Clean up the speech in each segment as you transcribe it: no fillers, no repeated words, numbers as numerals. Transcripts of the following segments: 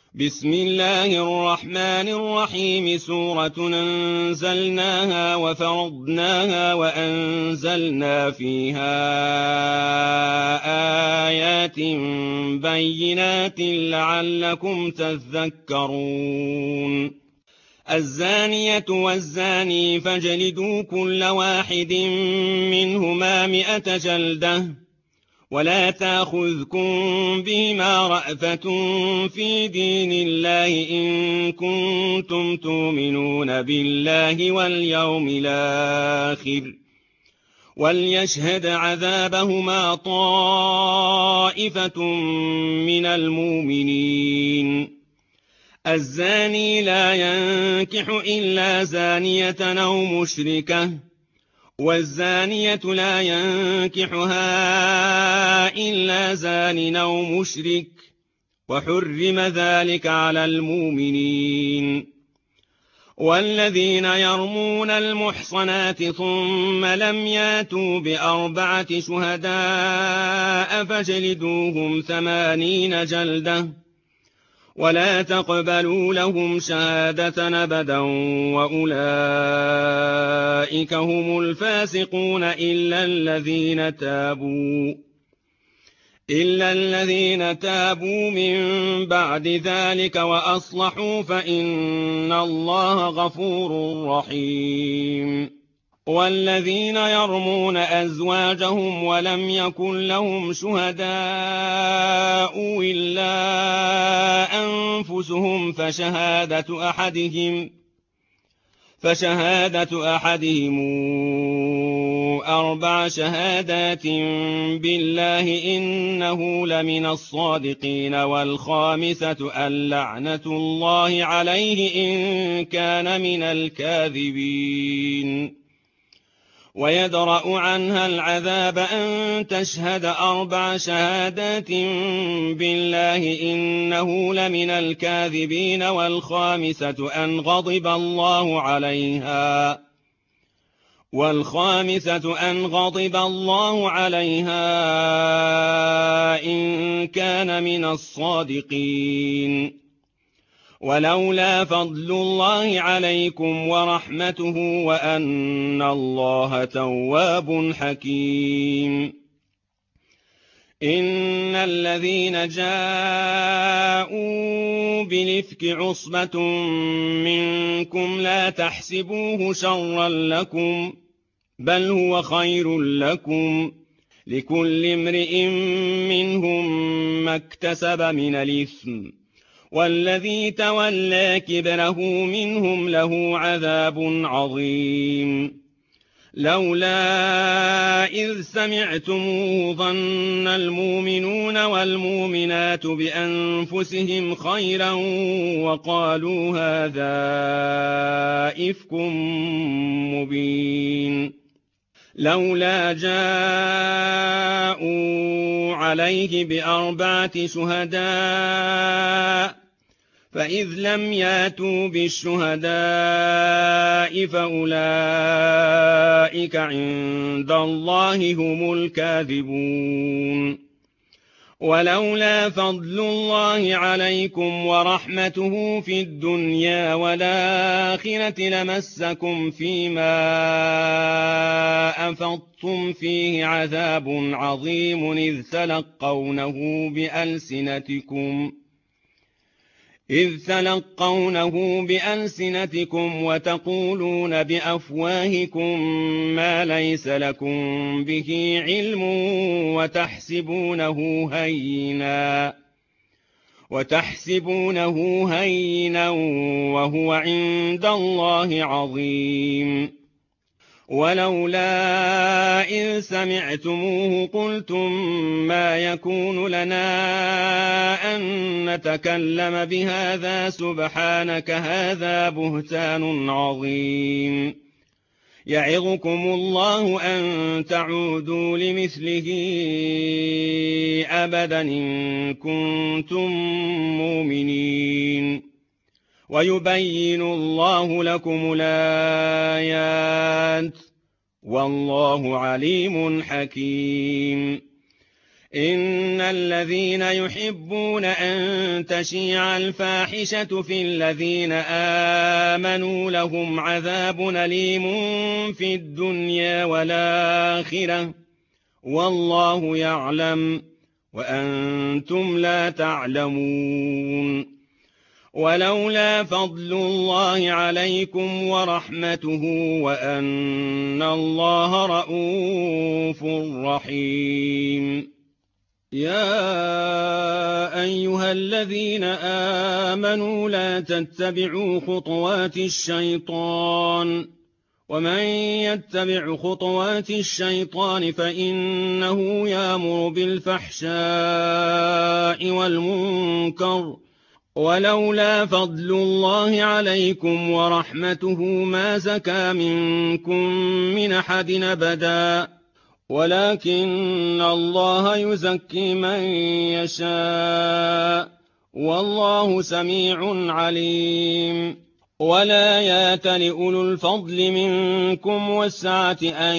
بسم الله الرحمن الرحيم. سورة أنزلناها وفرضناها وأنزلنا فيها آيات بينات لعلكم تذكرون. الزانية والزاني فاجلدوا كل واحد منهما 100 جلدة، ولا تأخذكم بهما رأفة في دين الله إن كنتم تؤمنون بالله واليوم الآخر، وليشهد عذابهما طائفة من المؤمنين. الزاني لا ينكح إلا زانية أو مشركة، والزانية لا ينكحها إلا زان أو مشرك، وحرم ذلك على المؤمنين. والذين يرمون المحصنات ثم لم ياتوا ب4 شهداء فاجلدوهم 80 جلدة، ولا تقبلوا لهم شهادة أبدا، وأولئك هم الفاسقون إلا الذين تابوا من بعد ذلك وأصلحوا فإن الله غفور رحيم. والذين يرمون أزواجهم ولم يكن لهم شهداء إلا أنفسهم فشهادة أحدهم 4 شهادات بالله إنه لمن الصادقين، والخامسة اللعنة الله عليه إن كان من الكاذبين. ويدرأ عنها العذاب أن تشهد 4 شهادات بالله إنه لمن الكاذبين، والخامسة أن غضب الله عليها إن كان من الصادقين. ولولا فضل الله عليكم ورحمته وأن الله تواب حكيم. إن الذين جاءوا بالإفك عصبة منكم لا تحسبوه شرا لكم، بل هو خير لكم، لكل امرئ منهم ما اكتسب من الإثم، والذي تولى كبره منهم له عذاب عظيم. لولا إذ سمعتموه ظن المؤمنون والمؤمنات بأنفسهم خيرا وقالوا هذا إفك مبين. لولا جاءوا عليه ب4 شهداء، فإذ لم ياتوا بالشهداء فأولئك عند الله هم الكاذبون. ولولا فضل الله عليكم ورحمته في الدنيا والآخرة لمسكم فيما أفضتم فيه عذاب عظيم إذ تلقونه بألسنتكم وتقولون بأفواهكم ما ليس لكم به علم وتحسبونه هينا وهو عند الله عظيم. ولولا إذ سمعتموه قلتم ما يكون لنا أن نتكلم بهذا سبحانك هذا بهتان عظيم. يعظكم الله أن تعودوا لمثله أبدا إن كنتم مؤمنين. ويبين الله لكم الآيات والله عليم حكيم. إن الذين يحبون أن تشيع الفاحشة في الذين آمنوا لهم عذاب أليم في الدنيا والآخرة والله يعلم وأنتم لا تعلمون. ولولا فضل الله عليكم ورحمته وأن الله رءوف رحيم. يا أيها الذين آمنوا لا تتبعوا خطوات الشيطان ومن يتبع خطوات الشيطان فإنه يأمر بالفحشاء والمنكر ولولا فضل الله عليكم ورحمته ما زكى منكم من أحد أبدا ولكن الله يزكي من يشاء والله سميع عليم. ولا يأتل أولو الفضل منكم والسعة أن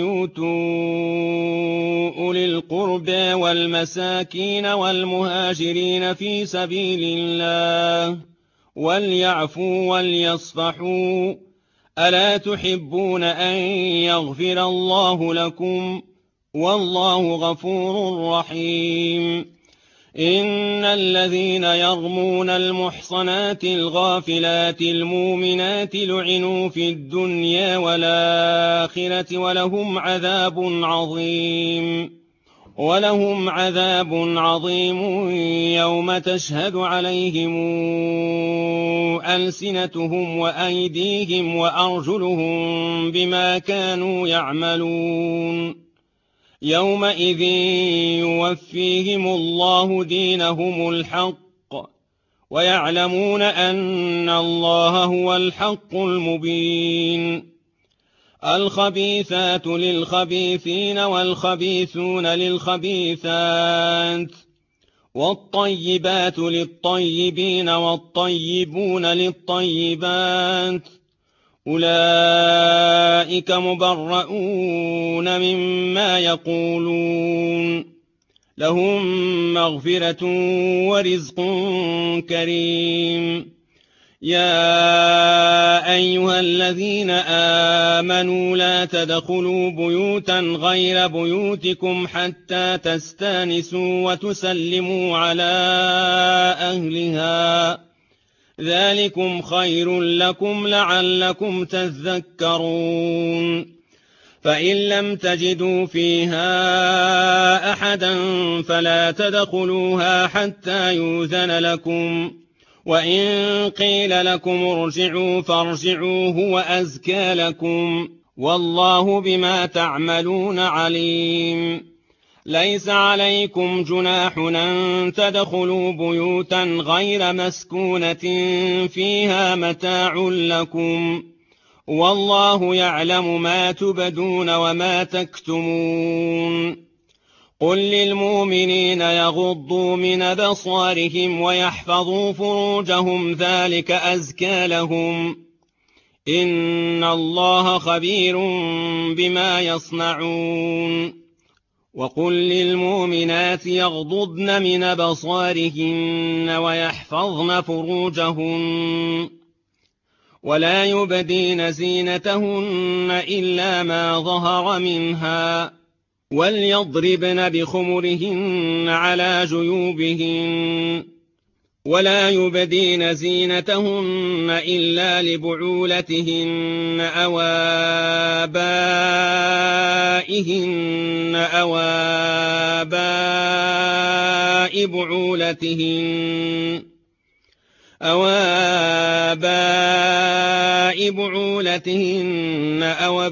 يؤتوا أولي القربى والمساكين والمهاجرين في سبيل الله وليعفوا وليصفحوا ألا تحبون أن يغفر الله لكم والله غفور رحيم. إن الذين يرمون المحصنات الغافلات المؤمنات لعنوا في الدنيا والآخرة ولهم عذاب عظيم يوم تشهد عليهم ألسنتهم وأيديهم وأرجلهم بما كانوا يعملون. يومئذ يوفيهم الله دينهم الحق ويعلمون أن الله هو الحق المبين. الخبيثات للخبيثين والخبيثون للخبيثات والطيبات للطيبين والطيبون للطيبات أولئك مبرؤون مما يقولون لهم مغفرة ورزق كريم. يا أيها الذين آمنوا لا تدخلوا بيوتا غير بيوتكم حتى تستانسوا وتسلموا على أهلها ذلكم خير لكم لعلكم تذكرون. فإن لم تجدوا فيها أحدا فلا تدخلوها حتى يؤذن لكم وإن قيل لكم ارجعوا فارجعوا هو أزكى لكم والله بما تعملون عليم. ليس عليكم جناح أن تدخلوا بيوتا غير مسكونة فيها متاع لكم والله يعلم ما تبدون وما تكتمون. قل للمؤمنين يغضوا من أبصارهم ويحفظوا فروجهم ذلك أزكى لهم إن الله خبير بما يصنعون. وقل للمؤمنات يغضضن من أبصارهن ويحفظن فروجهن ولا يبدين زينتهن إلا ما ظهر منها وليضربن بخمرهن على جيوبهن ولا يبدين زينتهن إلا لبعولتهن أو آبائهن أو آباء بعولتهن أو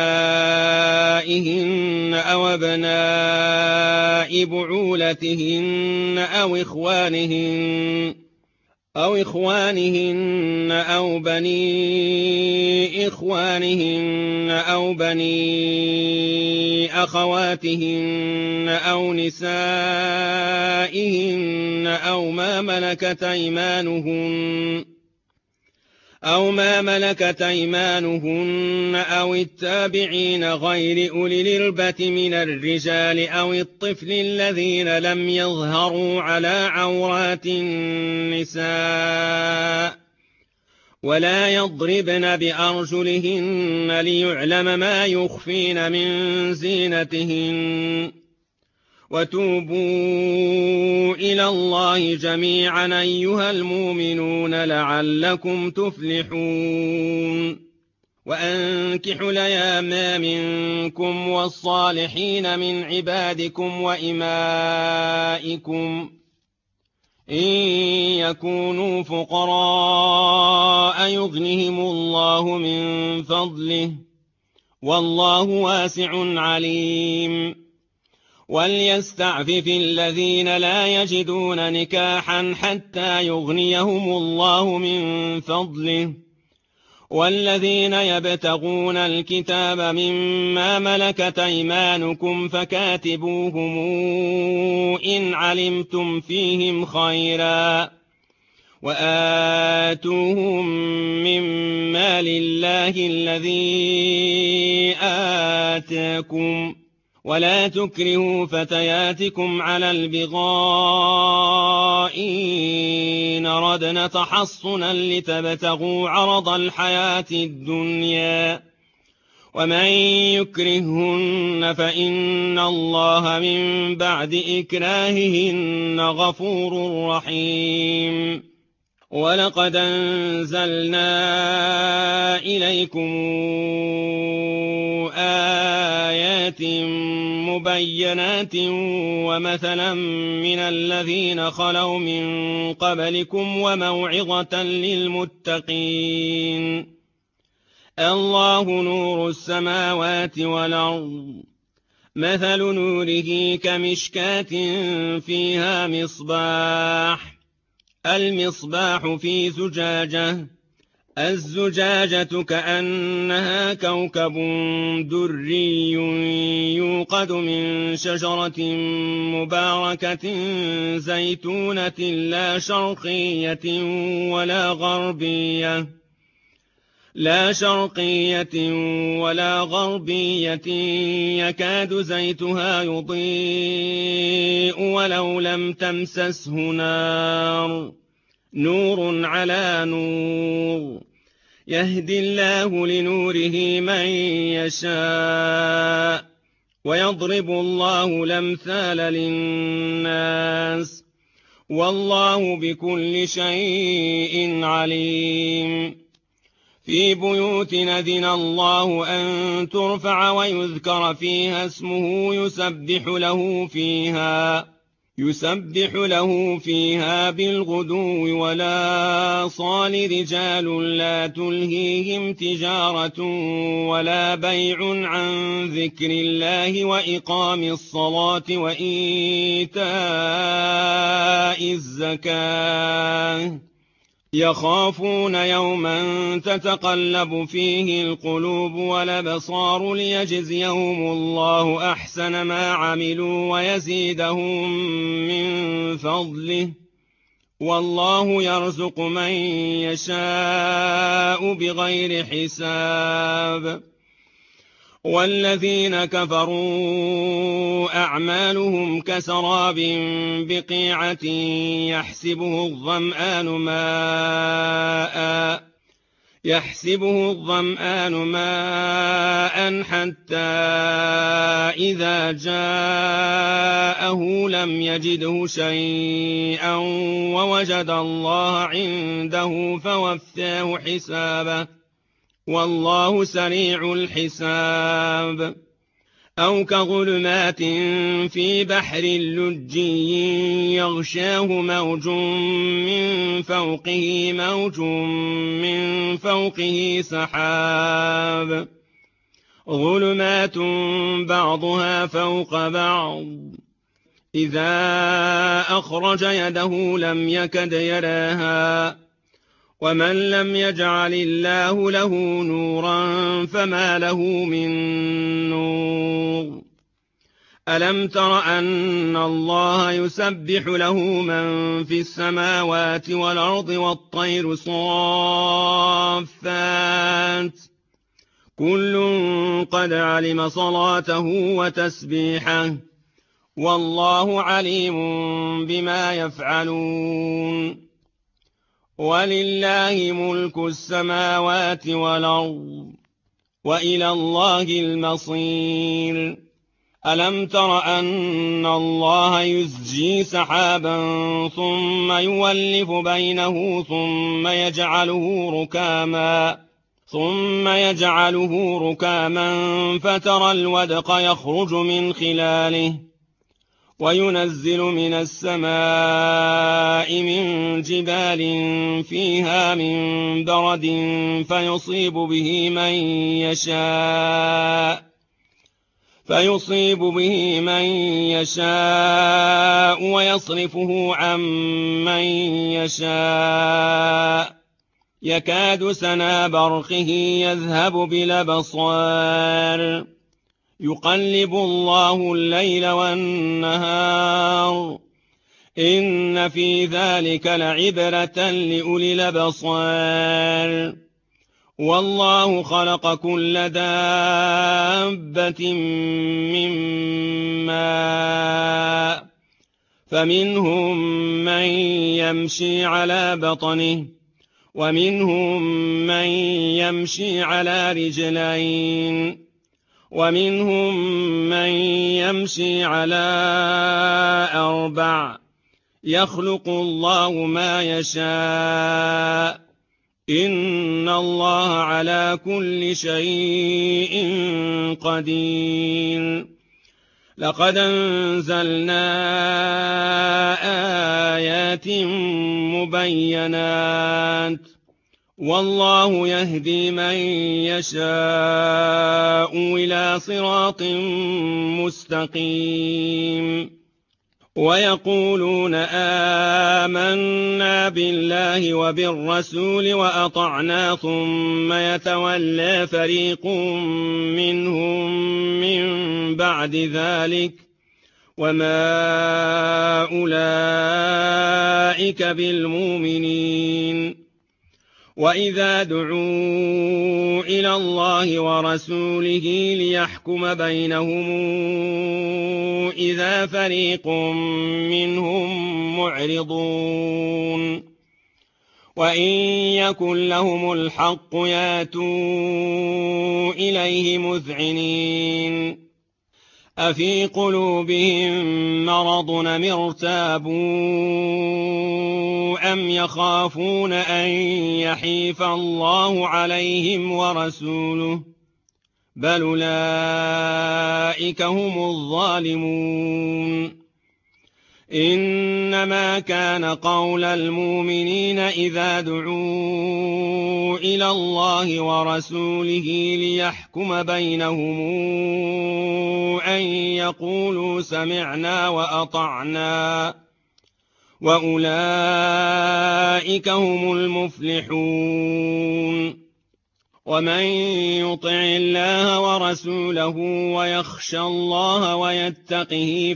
أبنائهن أو أبناء بعولتهن أو إخوانهن أو بني إخوانهن أو بني أخواتهن أو نسائهن أو ما ملكت أيمانهن أو ما ملكت أيمانهن أو التابعين غير أولي الإربة من الرجال أو الطفل الذين لم يظهروا على عورات النساء ولا يضربن بأرجلهن ليعلم ما يخفين من زينتهن وتوبوا إلى الله جميعا أيها المؤمنون لعلكم تفلحون وأنكحوا الأيام منكم والصالحين من عبادكم وإمائكم إن يكونوا فقراء يغنهم الله من فضله والله واسع عليم وليستعفف الذين لا يجدون نكاحا حتى يغنيهم الله من فضله والذين يبتغون الكتاب مما ملكت أيمانكم فكاتبوهم إن علمتم فيهم خيرا وآتوهم من مال الله الذي آتاكم ولا تكرهوا فتياتكم على البغاء إن أردنا تحصنا لتبتغوا عرض الحياة الدنيا ومن يكرههن فإن الله من بعد إكراههن غفور رحيم ولقد أنزلنا إليكم آيات مبينات ومثلا من الذين خلوا من قبلكم وموعظة للمتقين الله نور السماوات والأرض مثل نوره كمشكاة فيها مصباح المصباح في زجاجة الزجاجة كأنها كوكب دري يوقد من شجرة مباركة زيتونة لا شرقية ولا غربية يكاد زيتها يضيء ولو لم تمسسه نار نور على نور يهدي الله لنوره من يشاء ويضرب الله الأمثال للناس والله بكل شيء عليم في بيوت أذن الله أن ترفع ويذكر فيها اسمه يسبح له فيها بالغدو ولا صال رجال لا تلهيهم تجارة ولا بيع عن ذكر الله وإقام الصلاة وإيتاء الزكاة يخافون يوما تتقلب فيه القلوب والأبصار ليجزيهم الله أحسن ما عملوا ويزيدهم من فضله والله يرزق من يشاء بغير حساب والذين كفروا أعمالهم كسراب بقيعة يحسبه الظمآن ماء حتى إذا جاءه لم يجده شيئا ووجد الله عنده فوفاه حسابه والله سريع الحساب أو كظلمات في بحر لجي يغشاه موج من فوقه سحاب ظلمات بعضها فوق بعض إذا أخرج يده لم يكد يراها ومن لم يجعل الله له نورا فما له من نور ألم تر أن الله يسبح له من في السماوات والأرض والطير صافات كل قد علم صلاته وتسبيحه والله عليم بما يفعلون ولله ملك السماوات والأرض وإلى الله المصير ألم تر أن الله يزجي سحابا ثم يولف بينه ثم يجعله ركاما فترى الودق يخرج من خلاله وينزل من السماء من جبال فيها من برد فيصيب به من يشاء ويصرفه عن من يشاء يكاد سنا برقه يذهب بالأبصار يقلب الله الليل والنهار إن في ذلك لعبرة لأولي الأبصار والله خلق كل دابة من ماء فمنهم من يمشي على بطنه ومنهم من يمشي على رجلين ومنهم من يمشي على 4 يخلق الله ما يشاء إن الله على كل شيء قدير لقد أنزلنا آيات مبينات والله يهدي من يشاء إلى صراط مستقيم ويقولون آمنا بالله وبالرسول وأطعنا ثم يتولى فريق منهم من بعد ذلك وما أولئك بالمؤمنين وإذا دعوا إلى الله ورسوله ليحكم بينهم إذا فريق منهم معرضون وإن يكن لهم الحق ياتوا إليه مذعنين أفي قلوبهم مرض أم ارتابوا أم يخافون أن يحيف الله عليهم ورسوله بل أولئك هم الظالمون إنما كان قول المؤمنين إذا دعوا إلى الله ورسوله ليحكم بينهم أن يقولوا سمعنا وأطعنا وأولئك هم المفلحون ومن يطع الله ورسوله ويخشى الله ويتقه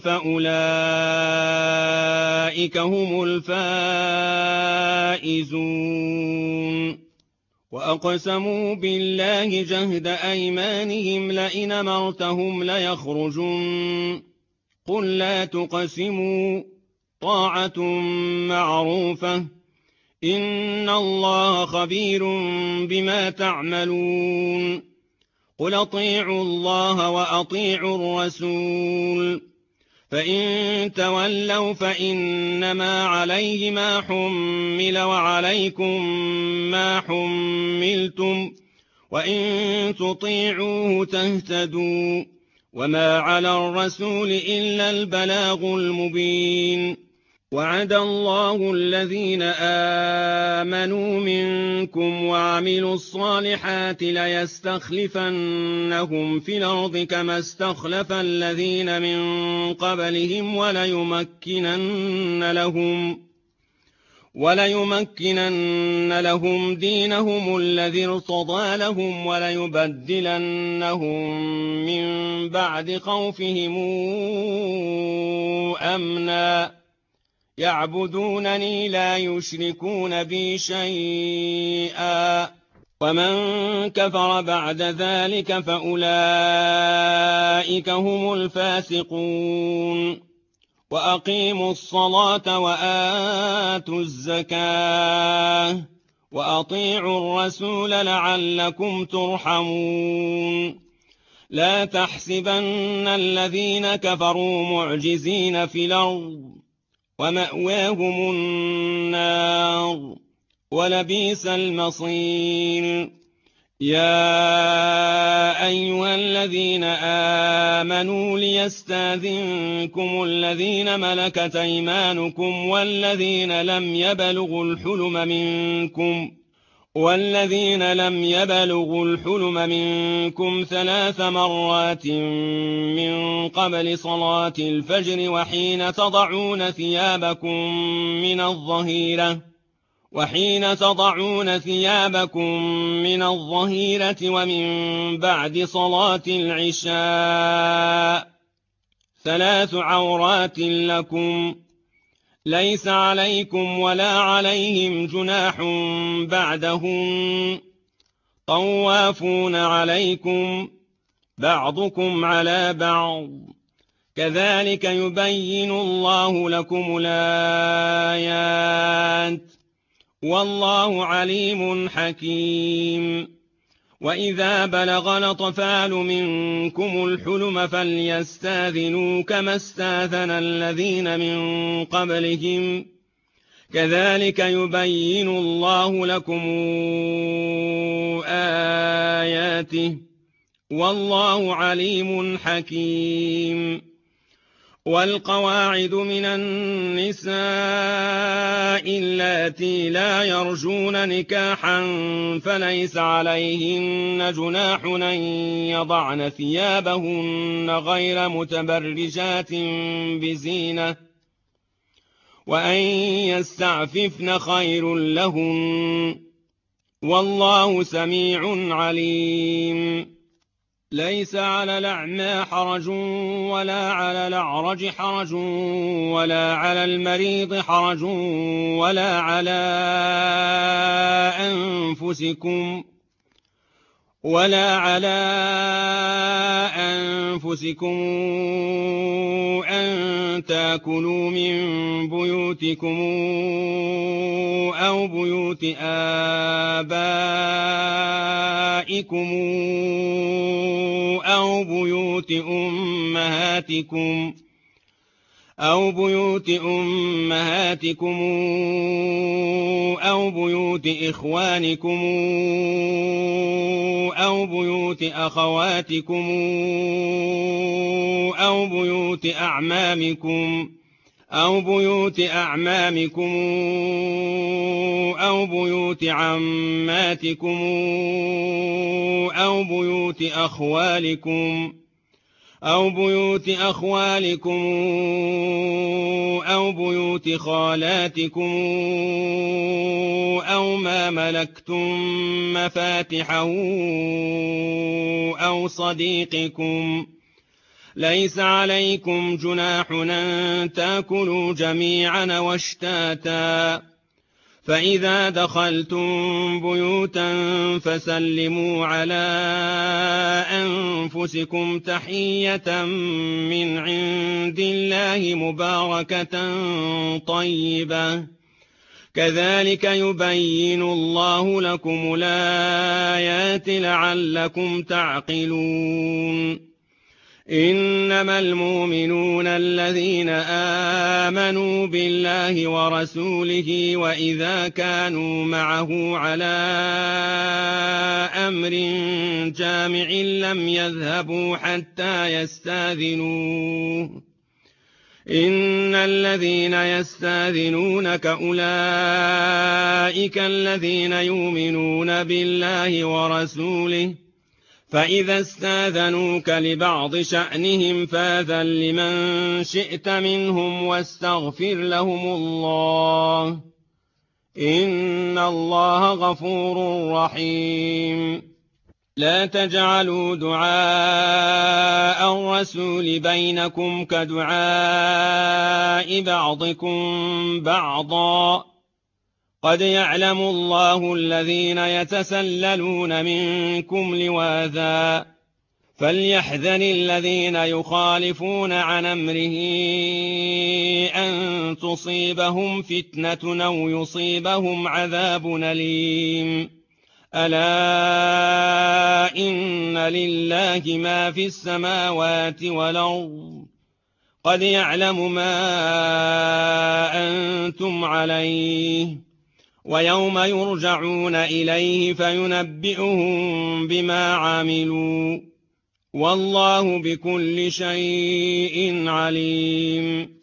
فأولئك هم الفائزون وأقسموا بالله جهد أيمانهم لئن أمرتهم ليخرجن قل لا تقسموا طاعة معروفة إن الله خبير بما تعملون قل أطيعوا الله وأطيعوا الرسول فإن تولوا فإنما عليه ما حمل وعليكم ما حملتم وإن تطيعوه تهتدوا وما على الرسول إلا البلاغ المبين وعد الله الذين آمنوا منكم وعملوا الصالحات ليستخلفنهم في الأرض كما استخلف الذين من قبلهم وليمكنن لهم دينهم الذي ارتضى لهم وليبدلنهم من بعد خوفهم أمنا يعبدونني لا يشركون بي شيئا ومن كفر بعد ذلك فأولئك هم الفاسقون وأقيموا الصلاة وآتوا الزكاة وأطيعوا الرسول لعلكم ترحمون لا تحسبن الذين كفروا معجزين في الأرض ومأواهم النار ولبئس المصير يا أيها الذين آمنوا ليستأذنكم الذين ملكت أيمانكم والذين لم يبلغوا الحلم منكم 3 مرات من قبل صلاة الفجر وحين تضعون ثيابكم من الظهيرة ومن بعد صلاة العشاء 3 عورات لكم ليس عليكم ولا عليهم جناح بعدهن طوافون عليكم بعضكم على بعض كذلك يبين الله لكم الآيات والله عليم حكيم وإذا بلغ الأطفال منكم الحلم فليستأذنوا كما استأذن الذين من قبلهم كذلك يبين الله لكم آياته والله عليم حكيم والقواعد من النساء اللاتي لا يرجون نكاحا فليس عليهن جناح أن يضعن ثيابهن غير متبرجات بزينة وأن يستعففن خير لهن والله سميع عليم ليس على الأعمى حرج ولا على الأعرج حرج ولا على المريض حرج ولا على أنفسكم أن تأكلوا من بيوتكم أو بيوت آبائكم أو بيوت أمهاتكم أو بيوت إخوانكم أو بيوت أخواتكم أو بيوت أعمامكم أو بيوت عماتكم أو بيوت أخوالكم أو بيوت خالاتكم أو ما ملكتم مفاتحه أو صديقكم ليس عليكم جناح أن تأكلوا جميعا واشتاتا فإذا دخلتم بيوتا فسلموا على أنفسكم تحية من عند الله مباركة طيبة كذلك يبين الله لكم الآيات لعلكم تعقلون إنما المؤمنون الذين آمنوا بالله ورسوله وإذا كانوا معه على أمر جامع لم يذهبوا حتى يستأذنوه إن الذين يستأذنونك أولئك الذين يؤمنون بالله ورسوله فإذا استاذنوك لبعض شأنهم فاذن لمن شئت منهم واستغفر لهم الله إن الله غفور رحيم. لا تجعلوا دعاء الرسول بينكم كدعاء بعضكم بعضا، قد يعلم الله الذين يتسللون منكم لواذا، فليحذر الذين يخالفون عن أمره أن تصيبهم فتنة أو يصيبهم عذاب أليم. ألا إن لله ما في السماوات والأرض، قد يعلم ما أنتم عليه، ويوم يرجعون إليه فينبئهم بما عملوا، والله بكل شيء عليم.